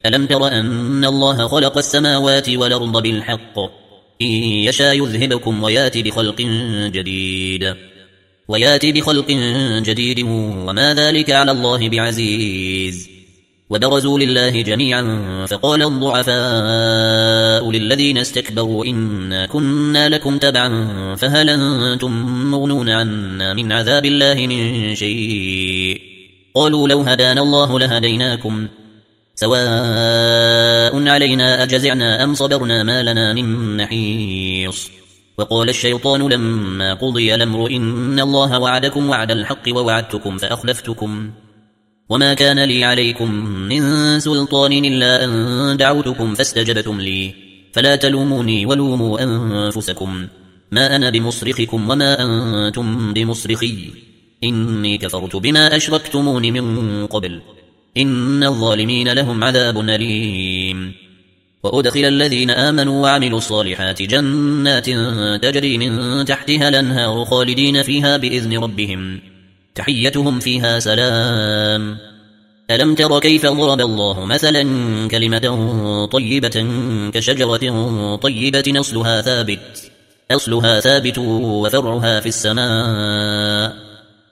ألم تر أن الله خلق السماوات والأرض بالحق إن يشاء يذهبكم وياتي بخلق جديد وما ذلك على الله بعزيز. وبرزوا لله جميعا فقال الضعفاء للذين استكبروا إنا كنا لكم تبعا فهل أنتم مغنون عنا من عذاب الله من شيء قالوا لو هدانا الله لهديناكم سواء علينا أجزعنا أم صبرنا ما لنا من محيص. وقال الشيطان لما قضي الأمر إن الله وعدكم وعد الحق ووعدتكم فأخلفتكم وما كان لي عليكم من سلطان إلا أن دعوتكم فاستجبتم لي فلا تلوموني ولوموا أنفسكم ما أنا بمصرخكم وما أنتم بمصرخي إني كفرت بما أشركتمون من قبل إن الظالمين لهم عذاب أليم. وأدخل الذين آمنوا وعملوا الصالحات جنات تجري من تحتها الأنهار خالدين فيها بإذن ربهم تحيتهم فيها سلام. ألم تر كيف ضرب الله مثلا كلمة طيبة كشجرة طيبة أصلها ثابت وفرعها في السماء